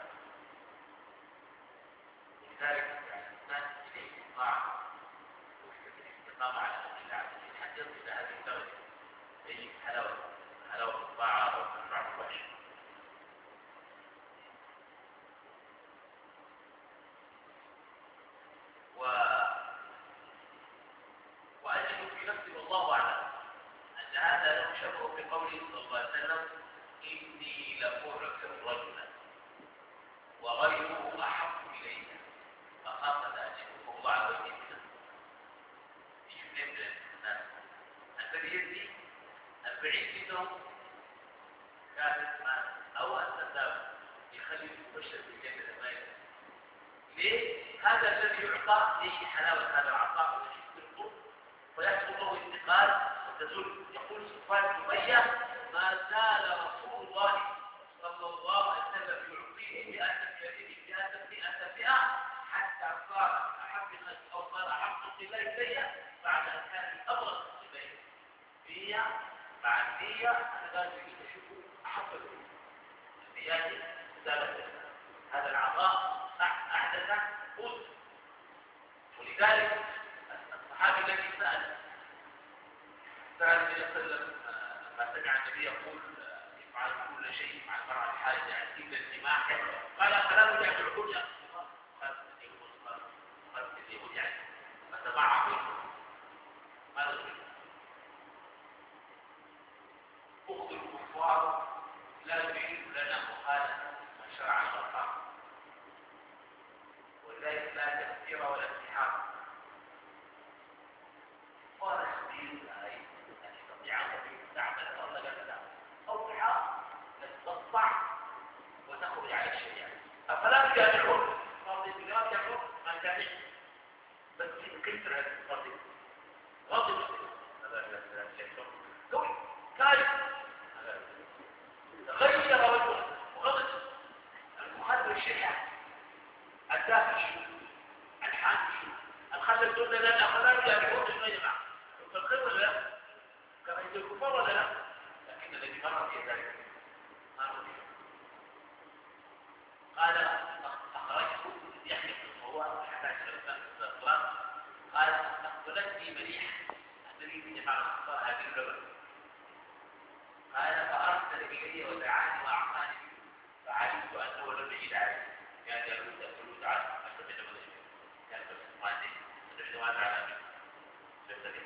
S1: لذلك الناس إليه استطاع الاستقامة على الله عز وجل حتى يصل إلى هذه الدرجة أي حلاوة الطاعة وتنفع الوحشة وأجد في نفسي والله أعلم أن هذا له شبه بقوله صلى الله عليه وسلم إني لأعثر رجلا وغيره أحب إلي فخاف أن أشكره الله عز وجل في جملة من الناس الذي يدري البعيد منه كانت ما أو أن يخلي المبشر بالجنة ما يدري ليه؟ هذا الذي يعطى فيه حلاوة هذا العطاء ويشكر القرب ويحصل له انتقال وتزول يقول سفيان بن أمية ما زال رسول الله صلى الله عليه وسلم يعطيه 100 حتى صار أحب الناس أو صار أحب خلق الله إلي بعد أن كان أبرز إليه 100 بعد 100 أنا قال لي أشوفه أحب النيات زالت هذا العطاء أحدث قوت ولذلك الصحابي الذي سأل النبي صلى الله عليه وسلم لما سمع النبي يقول افعل كل شيء مع المرأة الحاجة إلا الجماع قال فلا نرجع بالعقول يا خلف اليهود يعني فتبعه ماذا تريد؟ أخذ الكفار لا يريد لنا مخالفة من شرع الشرطان ولذلك لا تأثير ولا اتحاد قال سبيل هاي أن يستطيع أن تعمل الله لا أو تحاول أن تقطع وتخرج على الشريعة أفلا تجامعون راضي بجرات يقول ما تجامع بس كيف هذا راضي هذا الشيء قوي كارث غير وجهه وغضب المخالف الشريعة الدافع شو الحان شو الخشب دون لنا الأخلاق يجعلون شنو يا جماعة فالخير ولا لا كما يجي الكفار ولا لا لكن الذي مر في ذلك ما رضي قال أخرجته يحيى بن الصواب حتى شرفان الإسلام قال أقبلتني مليح الذي في جماعة الكفار هذه اللغة قال فأرسل إلي ودعاني وأعطاني فعلمت أنه لم يجد عليه يعني يقول تعالى أستبدل مدرسة يعني بسماني أستبدل ماذا على منه سبتلي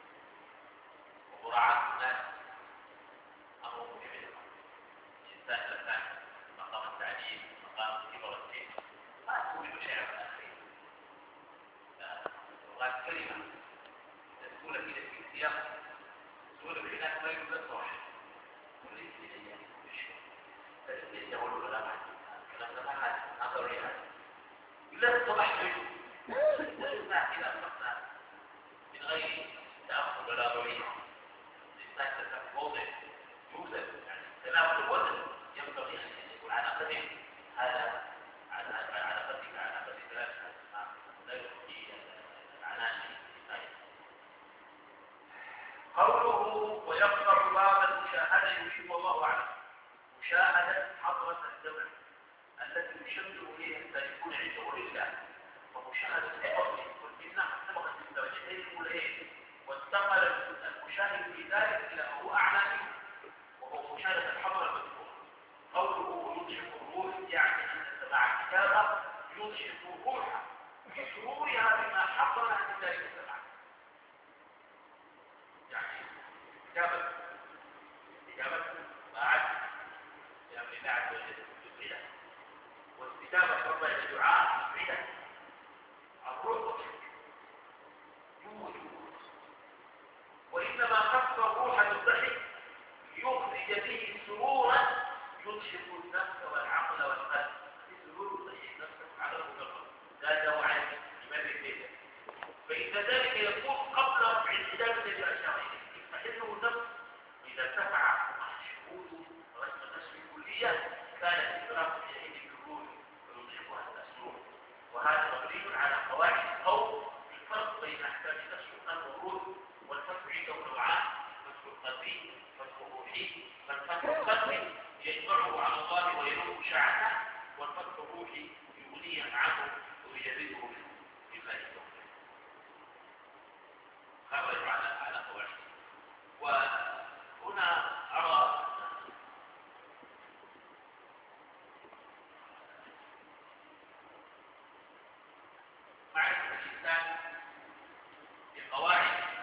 S1: ومراعاة الناس أمر مهم الإنسان لسان مقام التعليم مقام كبر السن ما تقول شيئا من الآخرين لغات كلمة تقول كده في سياق تقول في ناس ما يقول الصراحة وليس لي تسمية يقول ولا معي الكلام ده ما نظر لها لا تصبح منه ويسمع إلى أنفسنا من غير تأخذ ولا ضريح الإنسان تتفوضع يوزن يعني تناول الوزن ينبغي أن يكون على قدر هذا على قدر ثلاثة لا يؤدي العناشي قوله ويقرأ باب المشاهدة يشير والله أعلم مشاهدة حضرة الزمن التي يشبه إليها السالكون عنده لله ومشاهدة الفضل والمنة سبقت الدرجتين الأولين وانتقل المشاهد في ذلك إلى ما هو أعلى منه وهو مشاهدة الحضرة المذكورة قوله يضحك الروح يعني أن سماع الكتابة يضحك الروح بسرورها بما حضرها من ذلك السماع يعني كتابة ما عد لأمر الله عز وجل يفعله واستجابة ربنا للدعاء يفعله الروح يوجد وإنما قصد الروح بالضحك يخرج به سرورا يضحك النفس والعقل والقلب في سرور كان الإدراك حينئذ بالروح ويضيفها المسلوب، وهذا مبني على قواعد القول. الفرق بين أحكام النفس والروح، والفتح عنده نوعان: فتح القلبي فتح الروحي. فالفتح القلبي يجمعه على الله ويروح شعثه، والفتح الروحي يغنيه عنه ويجرده بما يتوفى. هذا على قواعد. وهنا أرى معرفة الإنسان بقواعد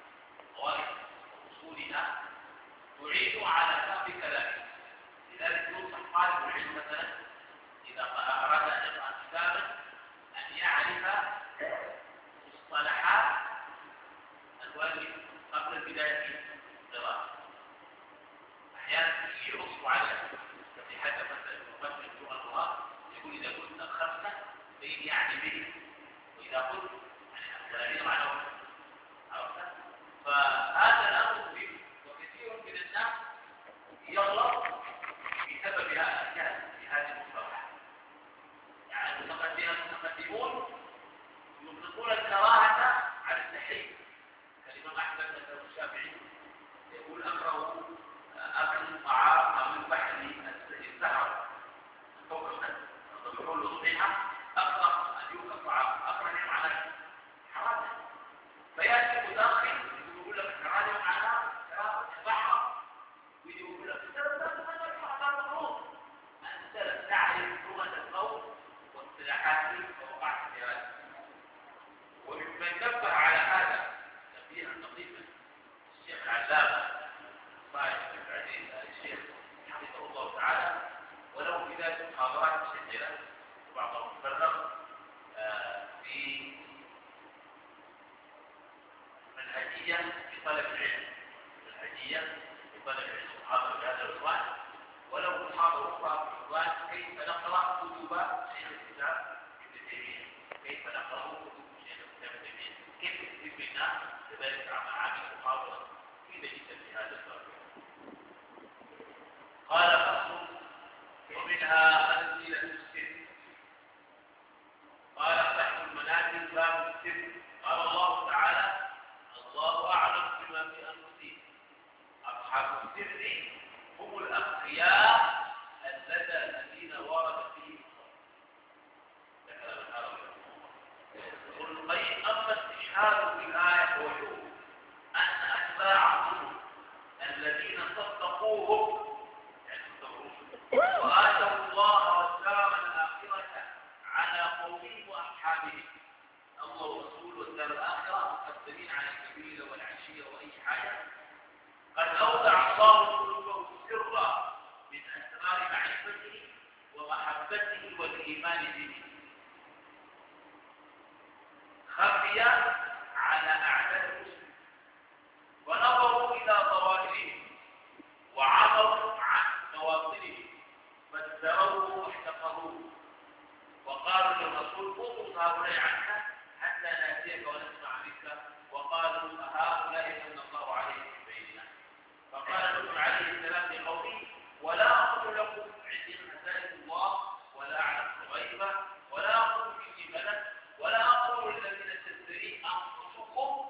S1: أصولنا تعين على فهم كلامه. لذلك ينصح طالب العلم مثلا إذا أراد أن يقرأ كتابا أن يعرف مصطلحات المؤلف قبل بداية القراءة. أحيانا ينص على في حتى مثلا مقدم لغة الله يقول إذا قلت الخمسة فإن يعني به، وإذا قلت ثلاثين معنى عرفت. فهذا الأمر مهم، وكثير من الناس يغلط بسبب الجهل في هذه المصطلحات. يعني المتقدمون يطلقون الكراهة على التحريم. الإمام أحمد مثلا الشافعي يقول أكره أكل الطعام أو البحر السحر فوق الخد، الضحول والصبيحة أكره أن يؤكل الطعام، أكره أن يفعل حرام. فيأتي مداخل يقول لك كراهة معناها كراهة البحر، ويقول لك هذا مفروض أنت تعرف لغة القول واصطلاحاته ووقعت في هذا. وممن نبه على هذا تنبيها لطيفا الشيخ العلامة صالح بن عزيز الشيخ حفظه الله تعالى، ولو في ذلك محاضرات مسجلة وبعضها مفرغ في منهجية في طلب العلم، منهجية في طلب العلم، محاضرة بهذا العنوان. ولو محاضرة أخرى بعنوان كيف نقرأ كتب شيخ الإسلام ابن تيمية، كيف نقرأ كتب شيخ الإسلام ابن تيمية، كيف نكتب لنا كذلك عامل محاضرة مفيدة جدا في هذا الباب. قال فصل: ومنها منزلة السر. قال فتح المنازل باب السر. قال الله تعالى: الله أعلم بما في أنفسهم. أصحاب السر هم الأتقياء الذين ورد فيهم ابن القيم. أما استشهاد بالآية وجوه أن أتباعهم الذين صدقوهم وآتوا الله والدار الآخرة على قومهم وأصحابهم. الله والرسول والدار الآخرة مقدمين على الكبيرة والعشية وأي حاجة. قد أودع الله قلوبهم سرا من أسرار معرفته ومحبته والإيمان به، خفيا على أعداء المسلم، ونظروا إلى ظواهرهم وعمروا عن مواطنهم فازدروه واحتقروه، وقالوا للرسول: اطرد هؤلاء عنك حتى نأتيك ونسمع منك. وقالوا: هؤلاء من الله عليهم من بيننا. فقال نوح عليه السلام لقومه: ولا أقول لكم عندي خزائن الله ولا أعلم الغيب ولا أقول إني ملك ولا أقول الذين تزدري أنفسكم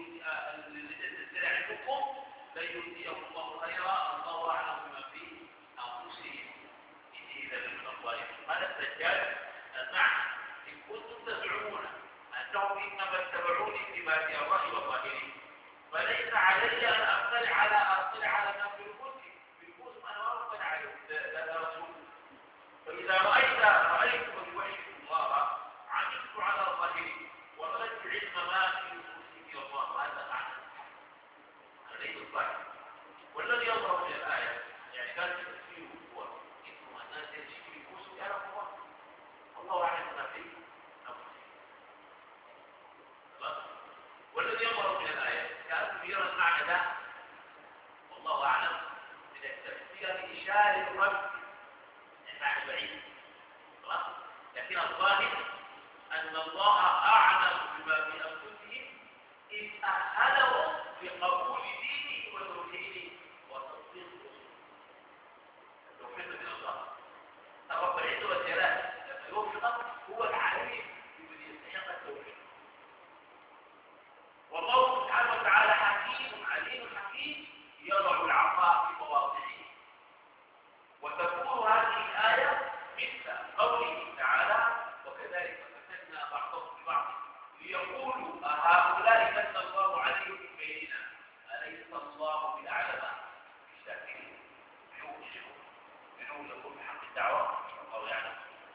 S1: لن يؤتيهم الله خيرا، الله أعلم بما في أنفسهم إني إذا لمن الظالمين. هذا الدجال المعنى: إن كنتم تزعمون أنهم إنما اتبعوني بما في الرأي والظاهرين، فليس علي أن أطلع على ما في الكتب أنا ما أطلع عليه لا رسول. فإذا رأيت بوحي الله عملت على ظاهري وردت علم ما في نفوسي الله. هذا معنى ليس الظاهر. والذي يظهر من الآية يعني كان تفسيره هو إنه الناس يجي في نفوسهم يعرف الله أعلم ما في أنفسهم. والذي يظهر من الآية كأنه يرى المعنى ده والله أعلم من التفسير بإشارة الرب المعنى بعيد. لكن الظاهر أن الله أعلم بما في أنفسهم إذ أهلهم بقبول دينه وتوحيده وتصديق رسوله. التوفيق من الله. هؤلاء من الله عليهم من بيننا أليس الله بأعلم بالشاكرين منهم يقول بحق الدعوة الله يعلم.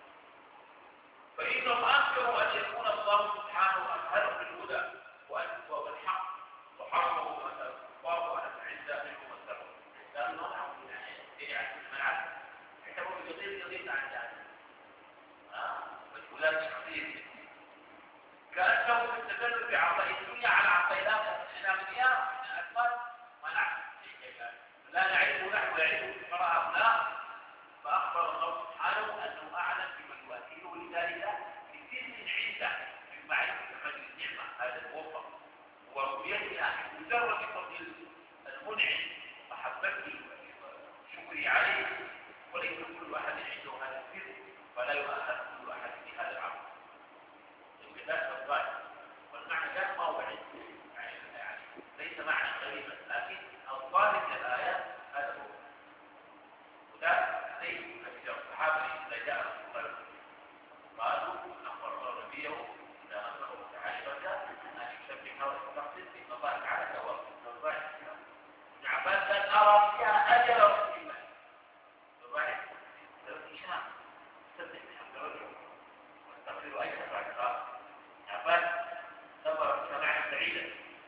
S1: فإنهم أنكروا أن يكون الله سبحانه أمهله بالهدى والحق وحرمه مثلا الكفار وأن العزة منهم والسبب لأنهم يعني المنع يحتمل بقضية عن ذلك والولاة الشخصية كأنه في التدلل بعطاء الدنيا على عطيناه الإسلامية من الأسباب منع لا نعرفه نحن ويعرفه في قراءة لا فأخبر الله سبحانه أنه أعلم بمن يؤثره ولذلك بسر عنده من معرفة فضل النعمة هذا الموفق ورؤيتها مجرد فضل المنعم محبته وشكره عليه وليس كل أحد عنده هذا السر فلا يؤخذ كل أحد بهذا العمل. لا الظاهر والمعنى لا ما هو يعني ليس معنى غريبا لكن الظاهر من الآيات هذا هو وده زي الصحابة إذا جاء الرسول قالوا أخبر الله نبيه إذا أمره تعالى أن يسبح ويستغفر إن الله تعالى تواب الظاهر ابن عباس قال أرى فيها أجل رسول الله الظاهر لو إشاء سبح بحمد ربه واستغفر أي شفاعة عباس نظر سماعا بعيدا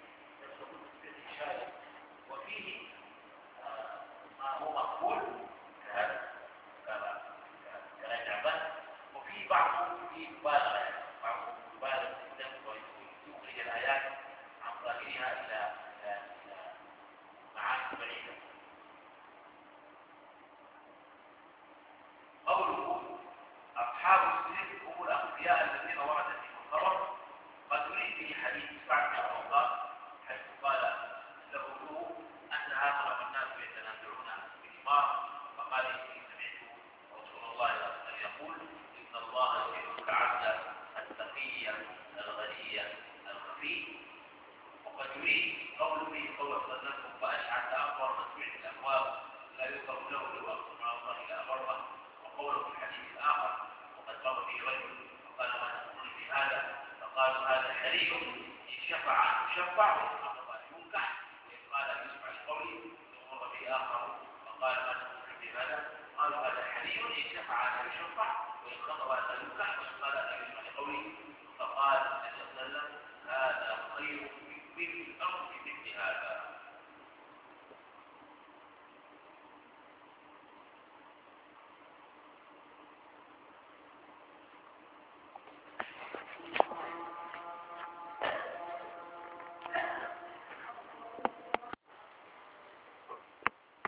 S1: وفيه ما هو مقبول كهذا كلام عباس وفيه بعضه في مبالغه بعضه مبالغ جدا ويخرج الايات عن ظاهرها الى معاني بعيده. قوله اصحاب السر هم الاغبياء الذين وردت فيهم الخبر قد يريد به حديث سعد بن وقاص حيث قال له انها خلق الناس يتنازعون بالحمار فقال اني سمعت رسول الله صلى الله عليه وسلم يقول ان الله يحب العبد التقي الغني الخفي. وقد يريد قول به قول صدقكم فاشعث اكبر مسموع الابواب لا يقر له لو اقسم على الله الى بره. وقوله في الحديث الاخر وقد مر به رجل فقال ما تقول في هذا فقالوا هذا حري إن شفع يشفع وإن خطب ينكح وإن قال يسمع لقوله ثم مر به آخر فقال ما تقول في هذا قالوا هذا حري إن شفع يشفع وإن خطب ينكح وإن قال